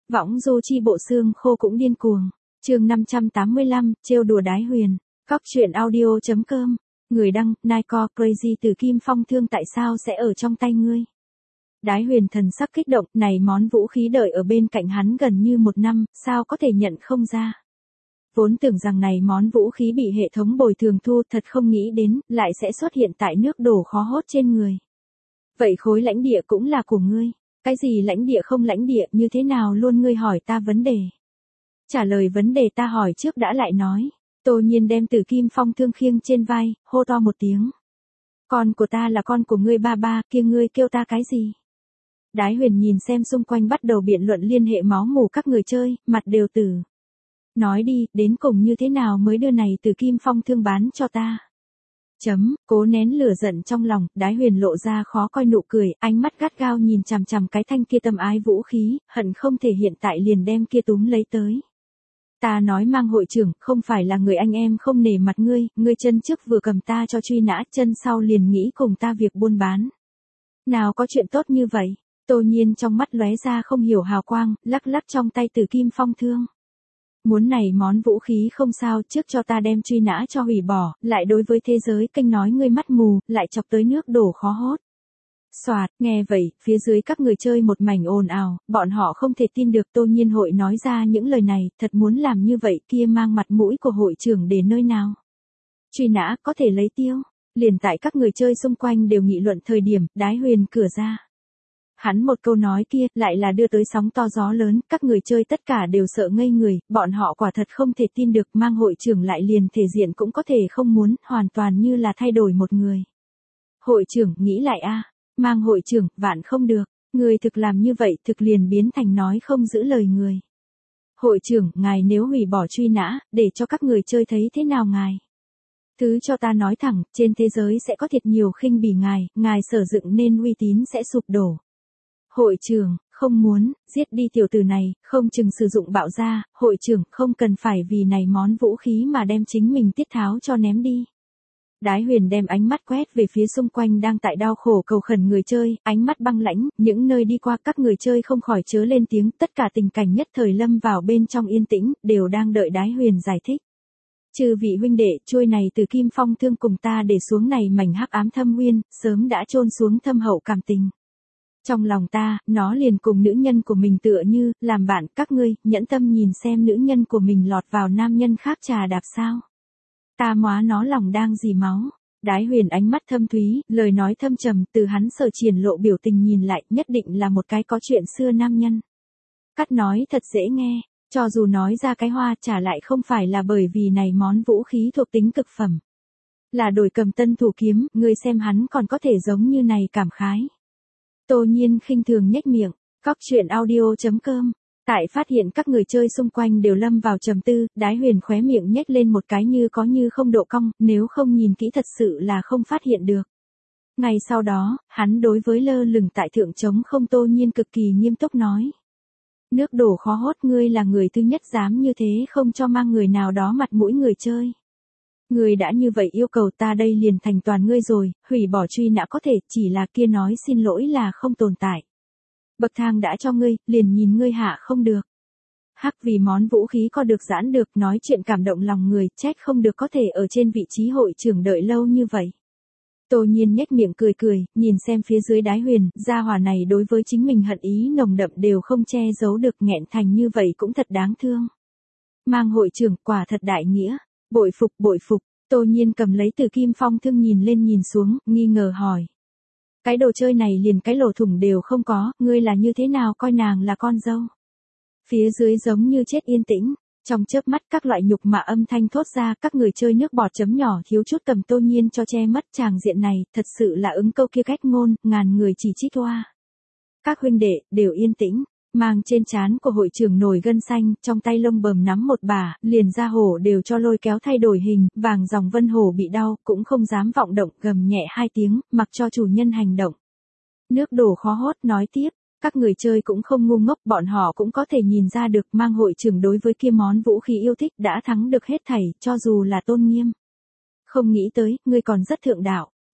Võng du chi bộ xương khô cũng điên cuồng. Chương 585, trêu đùa Đái Huyền. Cóc truyện audio.com. Người đăng, Nike Crazy từ Kim Phong Thương tại sao sẽ ở trong tay ngươi? Đái Huyền thần sắc kích động, này món vũ khí đợi ở bên cạnh hắn gần như 1 năm, sao có thể nhận không ra? Vốn tưởng rằng này món vũ khí bị hệ thống bồi thường thu, thật không nghĩ đến, lại sẽ xuất hiện tại nước đổ khó hốt trên người. Vậy khối lãnh địa cũng là của ngươi. Cái gì lãnh địa không lãnh địa, như thế nào luôn ngươi hỏi ta vấn đề? Trả lời vấn đề ta hỏi trước đã lại nói. Tô Nhiên đem Từ Kim Phong Thương khiêng trên vai, hô to một tiếng. Con của ta là con của ngươi ba ba, kia ngươi kêu ta cái gì? Đái Huyền nhìn xem xung quanh bắt đầu biện luận liên hệ máu mủ các người chơi, mặt đều tử. Nói đi, đến cùng như thế nào mới đưa này Từ Kim Phong Thương bán cho ta? Cố nén lửa giận trong lòng, Đái Huyền lộ ra khó coi nụ cười, ánh mắt gắt gao nhìn chằm chằm cái thanh kia tâm ái vũ khí, hận không thể hiện tại liền đem kia túm lấy tới. Ta nói Mang hội trưởng, không phải là người anh em không nể mặt ngươi, ngươi chân trước vừa cầm ta cho truy nã, chân sau liền nghĩ cùng ta việc buôn bán. Nào có chuyện tốt như vậy? Tô Nhiên trong mắt lóe ra không hiểu hào quang, lắc lắc trong tay Từ Kim Phong Thương. Muốn này món vũ khí không sao, trước cho ta đem truy nã cho hủy bỏ, lại đối với thế giới kênh nói ngươi mắt mù, lại chọc tới nước đổ khó hốt. Soạt, nghe vậy, phía dưới các người chơi một mảnh ồn ào, bọn họ không thể tin được Tô Nhiên hội nói ra những lời này, thật muốn làm như vậy kia mang mặt mũi của hội trưởng để nơi nào. Truy nã có thể lấy tiêu, liền tại các người chơi xung quanh đều nghị luận thời điểm, Đái Huyền cửa ra. Hắn một câu nói kia, lại là đưa tới sóng to gió lớn, các người chơi tất cả đều sợ ngây người, bọn họ quả thật không thể tin được Mang hội trưởng lại liền thể diện cũng có thể không muốn, hoàn toàn như là thay đổi một người. Hội trưởng, nghĩ lại a, Mang hội trưởng, vạn không được, người thực làm như vậy thực liền biến thành nói không giữ lời người. Hội trưởng, ngài nếu hủy bỏ truy nã, để cho các người chơi thấy thế nào ngài? Thứ cho ta nói thẳng, trên thế giới sẽ có thiệt nhiều khinh bỉ ngài sở dựng nên uy tín sẽ sụp đổ. Hội trưởng, không muốn, giết đi tiểu tử này, không chừng sử dụng bạo ra, hội trưởng không cần phải vì này món vũ khí mà đem chính mình tiết tháo cho ném đi. Đái Huyền đem ánh mắt quét về phía xung quanh đang tại đau khổ cầu khẩn người chơi, ánh mắt băng lãnh, những nơi đi qua các người chơi không khỏi chớ lên tiếng, tất cả tình cảnh nhất thời lâm vào bên trong yên tĩnh, đều đang đợi Đái Huyền giải thích. Chư vị huynh đệ, trôi này Từ Kim Phong Thương cùng ta để xuống này mảnh hắc ám thâm nguyên, sớm đã chôn xuống thâm hậu cảm tình. Trong lòng ta, nó liền cùng nữ nhân của mình tựa như, làm bạn các ngươi, nhẫn tâm nhìn xem nữ nhân của mình lọt vào nam nhân khác trà đạp sao. Ta móa nó lòng đang dì máu. Đái Huyền ánh mắt thâm thúy, lời nói thâm trầm, từ hắn sở triển lộ biểu tình nhìn lại, nhất định là một cái có chuyện xưa nam nhân. Cắt nói thật dễ nghe, cho dù nói ra cái hoa trả lại không phải là bởi vì này món vũ khí thuộc tính cực phẩm. Là đổi cầm tân thủ kiếm, ngươi xem hắn còn có thể giống như này cảm khái. Tô Nhiên khinh thường nhếch miệng, cóc truyện audio.com. Tại phát hiện các người chơi xung quanh đều lâm vào trầm tư, Đái Huyền khóe miệng nhếch lên một cái như có như không độ cong, nếu không nhìn kỹ thật sự là không phát hiện được. Ngày sau đó, hắn đối với lơ lửng tại thượng trống không Tô Nhiên cực kỳ nghiêm túc nói. Nước đổ khó hốt, ngươi là người thứ nhất dám như thế không cho mang người nào đó mặt mũi người chơi. Ngươi đã như vậy yêu cầu ta đây liền thành toàn ngươi rồi, hủy bỏ truy nã có thể, chỉ là kia nói xin lỗi là không tồn tại. Bậc thang đã cho ngươi, liền nhìn ngươi hạ không được. Hắc vì món vũ khí có được giãn được, nói chuyện cảm động lòng người, trách không được có thể ở trên vị trí hội trưởng đợi lâu như vậy. Tô Nhiên nhếch miệng cười cười, nhìn xem phía dưới Đái Huyền, gia hỏa này đối với chính mình hận ý nồng đậm đều không che giấu được, nghẹn thành như vậy cũng thật đáng thương. Mang hội trưởng, quả thật đại nghĩa, bội phục, Tô Nhiên cầm lấy Từ Kim Phong Thương nhìn lên nhìn xuống, nghi ngờ hỏi. Cái đồ chơi này liền cái lỗ thủng đều không có, ngươi là như thế nào coi nàng là con dâu? Phía dưới giống như chết yên tĩnh, trong chớp mắt các loại nhục mạ âm thanh thốt ra, các người chơi nước bọt chấm nhỏ thiếu chút cầm Tô Nhiên cho che mất tràng diện này, thật sự là ứng câu kia cách ngôn, ngàn người chỉ trích hoa. Các huynh đệ, đều yên tĩnh, mang trên trán của hội trưởng nổi gân xanh, trong tay lông bờm nắm một bả, liền ra hổ đều cho lôi kéo thay đổi hình, vàng dòng vân hổ bị đau, cũng không dám vọng động, gầm nhẹ 2 tiếng, mặc cho chủ nhân hành động. Nước đổ khó hốt nói tiếp, các người chơi cũng không ngu ngốc, bọn họ cũng có thể nhìn ra được Mang hội trưởng đối với kia món vũ khí yêu thích đã thắng được hết thảy, cho dù là tôn nghiêm. Không nghĩ tới, ngươi còn rất thượng đạo,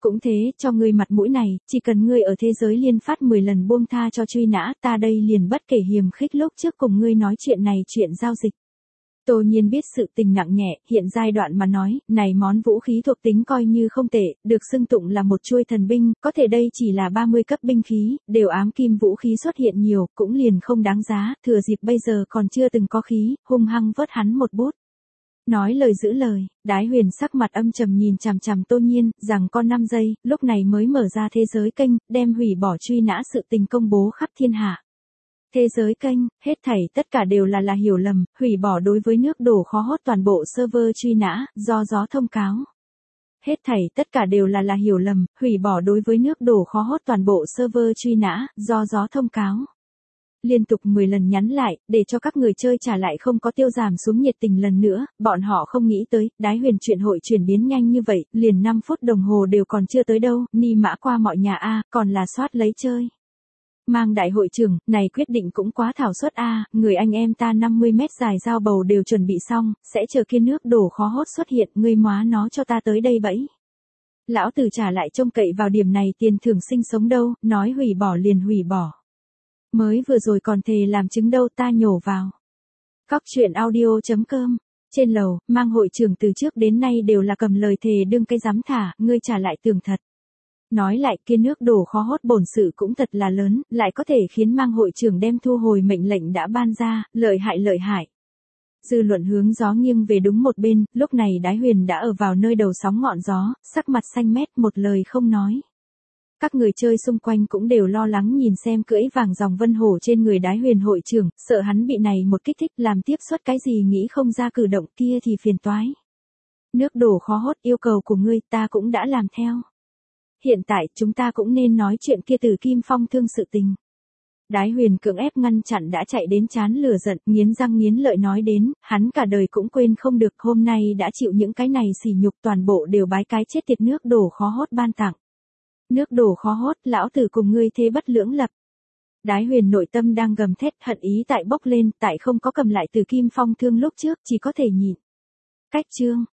Cũng thế, cho ngươi mặt mũi này, chỉ cần ngươi ở thế giới liên phát 10 lần buông tha cho truy nã, ta đây liền bất kể hiềm khích lúc trước cùng ngươi nói chuyện này chuyện giao dịch. Tô Nhiên biết sự tình nặng nhẹ, hiện giai đoạn mà nói, này món vũ khí thuộc tính coi như không tệ, được xưng tụng là một chuôi thần binh, có thể đây chỉ là 30 cấp binh khí, đều ám kim vũ khí xuất hiện nhiều, cũng liền không đáng giá, thừa dịp bây giờ còn chưa từng có khí, hung hăng vớt hắn một bút. Nói lời giữ lời, Đái Huyền sắc mặt âm trầm nhìn chằm chằm Tô Nhiên, rằng con 5 giây, lúc này mới mở ra thế giới kênh, đem hủy bỏ truy nã sự tình công bố khắp thiên hạ. Thế giới kênh, hết thảy tất cả đều là hiểu lầm, hủy bỏ đối với nước đổ khó hốt toàn bộ server truy nã, do gió thông cáo. Hết thảy tất cả đều là hiểu lầm, hủy bỏ đối với nước đổ khó hốt toàn bộ server truy nã, do gió thông cáo. Liên tục 10 lần nhắn lại, để cho các người chơi trả lại không có tiêu giảm xuống nhiệt tình lần nữa, bọn họ không nghĩ tới, Đái Huyền chuyện hội chuyển biến nhanh như vậy, liền 5 phút đồng hồ đều còn chưa tới đâu, ni mã qua mọi nhà a, còn là soát lấy chơi. Mang đại hội trưởng, này quyết định cũng quá thảo suất a, người anh em ta 50 mét dài dao bầu đều chuẩn bị xong, sẽ chờ kia nước đổ khó hốt xuất hiện, ngươi móa nó cho ta tới đây bẫy. Lão tử trả lại trông cậy vào điểm này tiền thưởng sinh sống đâu, nói hủy bỏ liền hủy bỏ. Mới vừa rồi còn thề làm chứng đâu ta nhổ vào. Cóc truyện audio.com. Trên lầu, Mang hội trưởng từ trước đến nay đều là cầm lời thề đương cái dám thả, ngươi trả lại tường thật. Nói lại kia nước đổ khó hốt bổn sự cũng thật là lớn, lại có thể khiến Mang hội trưởng đem thu hồi mệnh lệnh đã ban ra, lợi hại lợi hại. Dư luận hướng gió nghiêng về đúng một bên, lúc này Đái Huyền đã ở vào nơi đầu sóng ngọn gió, sắc mặt xanh mét một lời không nói. Các người chơi xung quanh cũng đều lo lắng nhìn xem cưỡi vàng dòng vân hổ trên người Đái Huyền hội trưởng, sợ hắn bị này một kích thích làm tiếp xuất cái gì nghĩ không ra cử động kia thì phiền toái. Nước đổ khó hốt yêu cầu của ngươi ta cũng đã làm theo. Hiện tại chúng ta cũng nên nói chuyện kia từ Kim Phong thương sự tình. Đái Huyền cưỡng ép ngăn chặn đã chạy đến chán lửa giận, nghiến răng nghiến lợi nói đến, hắn cả đời cũng quên không được hôm nay đã chịu những cái này sỉ nhục toàn bộ đều bái cái chết tiệt nước đổ khó hốt ban tặng. Nước đổ khó hốt, lão tử cùng ngươi thế bất lưỡng lập. Đái Huyền nội tâm đang gầm thét hận ý tại bốc lên, tại không có cầm lại từ Kim Phong thương lúc trước, chỉ có thể nhịn. Cách chương.